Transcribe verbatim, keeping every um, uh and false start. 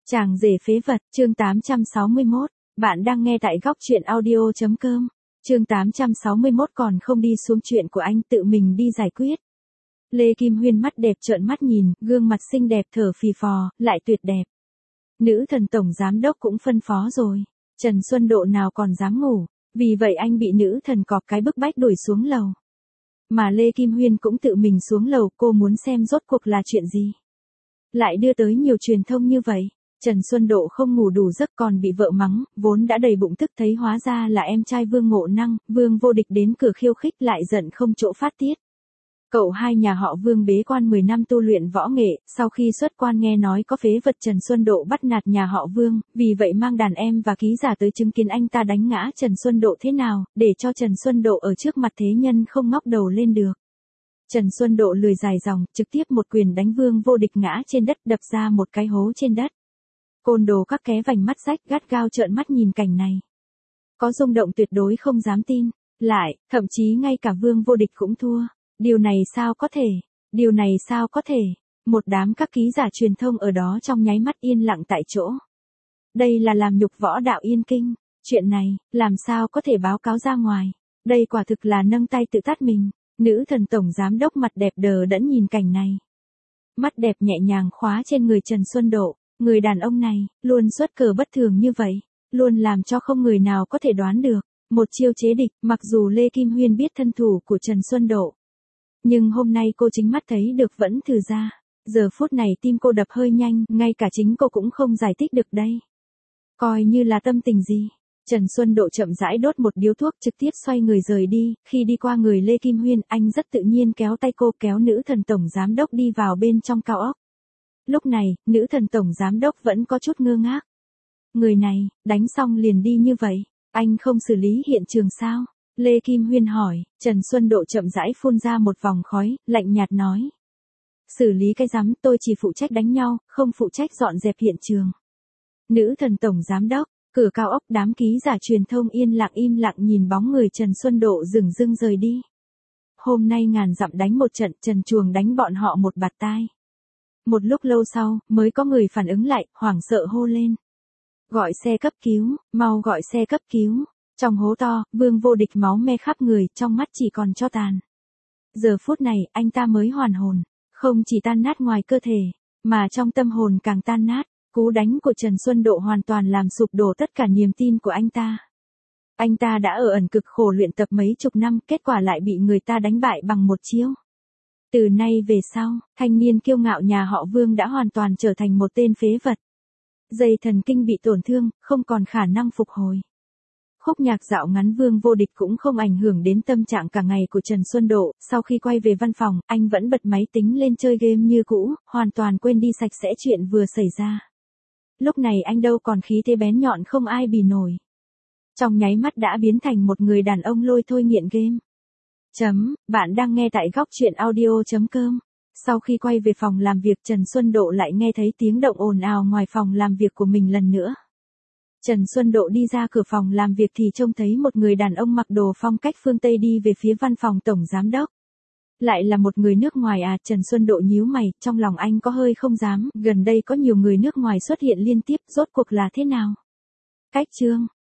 Chàng rể phế vật, chương tám trăm sáu mươi mốt. Bạn đang nghe tại góc truyện audio chấm com. Chương tám trăm sáu mươi mốt còn không đi xuống chuyện của anh tự mình đi giải quyết. Lê Kim Huyên mắt đẹp trợn mắt nhìn, gương mặt xinh đẹp thở phì phò, lại tuyệt đẹp. Nữ thần tổng giám đốc cũng phân phó rồi. Trần Xuân Độ nào còn dám ngủ, vì vậy anh bị nữ thần cọp cái bức bách đuổi xuống lầu. Mà Lê Kim Huyên cũng tự mình xuống lầu, cô muốn xem rốt cuộc là chuyện gì. Lại đưa tới nhiều truyền thông như vậy. Trần Xuân Độ không ngủ đủ giấc còn bị vợ mắng, vốn đã đầy bụng tức thấy hóa ra là em trai Vương Ngộ Năng, Vương Vô Địch đến cửa khiêu khích lại giận không chỗ phát tiết. Cậu hai nhà họ Vương bế quan mười năm tu luyện võ nghệ, sau khi xuất quan nghe nói có phế vật Trần Xuân Độ bắt nạt nhà họ Vương, vì vậy mang đàn em và ký giả tới chứng kiến anh ta đánh ngã Trần Xuân Độ thế nào, để cho Trần Xuân Độ ở trước mặt thế nhân không ngóc đầu lên được. Trần Xuân Độ lười dài dòng, trực tiếp một quyền đánh Vương Vô Địch ngã trên đất, đập ra một cái hố trên đất. Côn đồ các ké vành mắt rách gắt gao trợn mắt nhìn cảnh này. Có rung động tuyệt đối không dám tin. Lại, thậm chí ngay cả Vương Vô Địch cũng thua. Điều này sao có thể? Điều này sao có thể? Một đám các ký giả truyền thông ở đó trong nháy mắt yên lặng tại chỗ. Đây là làm nhục võ đạo Yên Kinh. Chuyện này, làm sao có thể báo cáo ra ngoài? Đây quả thực là nâng tay tự tát mình. Nữ thần tổng giám đốc mặt đẹp đờ đẫn nhìn cảnh này. Mắt đẹp nhẹ nhàng khóa trên người Trần Xuân Độ. Người đàn ông này, luôn xuất cờ bất thường như vậy, luôn làm cho không người nào có thể đoán được. Một chiêu chế địch, mặc dù Lê Kim Huyên biết thân thủ của Trần Xuân Độ. Nhưng hôm nay cô chính mắt thấy được vẫn thử ra. Giờ phút này tim cô đập hơi nhanh, ngay cả chính cô cũng không giải thích được đây. Coi như là tâm tình gì. Trần Xuân Độ chậm rãi đốt một điếu thuốc trực tiếp xoay người rời đi, khi đi qua người Lê Kim Huyên, anh rất tự nhiên kéo tay cô kéo nữ thần tổng giám đốc đi vào bên trong cao ốc. Lúc này, nữ thần tổng giám đốc vẫn có chút ngơ ngác. Người này, đánh xong liền đi như vậy, anh không xử lý hiện trường sao? Lê Kim Huyên hỏi, Trần Xuân Độ chậm rãi phun ra một vòng khói, lạnh nhạt nói. Xử lý cái rắm, tôi chỉ phụ trách đánh nhau, không phụ trách dọn dẹp hiện trường. Nữ thần tổng giám đốc, cửa cao ốc đám ký giả truyền thông yên lặng im lặng nhìn bóng người Trần Xuân Độ dừng dưng rời đi. Hôm nay ngàn dặm đánh một trận, Trần Chuồng đánh bọn họ một bạt tai. Một lúc lâu sau, mới có người phản ứng lại, hoảng sợ hô lên. Gọi xe cấp cứu, mau gọi xe cấp cứu. Trong hố to, Vương Vô Địch máu me khắp người, trong mắt chỉ còn tro tàn. Giờ phút này, anh ta mới hoàn hồn. Không chỉ tan nát ngoài cơ thể, mà trong tâm hồn càng tan nát. Cú đánh của Trần Xuân Độ hoàn toàn làm sụp đổ tất cả niềm tin của anh ta. Anh ta đã ở ẩn cực khổ luyện tập mấy chục năm, kết quả lại bị người ta đánh bại bằng một chiêu. Từ nay về sau, thanh niên kiêu ngạo nhà họ Vương đã hoàn toàn trở thành một tên phế vật. Dây thần kinh bị tổn thương, không còn khả năng phục hồi. Khúc nhạc dạo ngắn Vương Vô Địch cũng không ảnh hưởng đến tâm trạng cả ngày của Trần Xuân Độ. Sau khi quay về văn phòng, anh vẫn bật máy tính lên chơi game như cũ, hoàn toàn quên đi sạch sẽ chuyện vừa xảy ra. Lúc này anh đâu còn khí thế bén nhọn không ai bì nổi. Trong nháy mắt đã biến thành một người đàn ông lôi thôi nghiện game. Chấm, bạn đang nghe tại góc truyện audio chấm com. Sau khi quay về phòng làm việc Trần Xuân Độ lại nghe thấy tiếng động ồn ào ngoài phòng làm việc của mình lần nữa. Trần Xuân Độ đi ra cửa phòng làm việc thì trông thấy một người đàn ông mặc đồ phong cách phương Tây đi về phía văn phòng tổng giám đốc. Lại là một người nước ngoài à? Trần Xuân Độ nhíu mày, trong lòng anh có hơi không dám, gần đây có nhiều người nước ngoài xuất hiện liên tiếp, rốt cuộc là thế nào? Cách chương,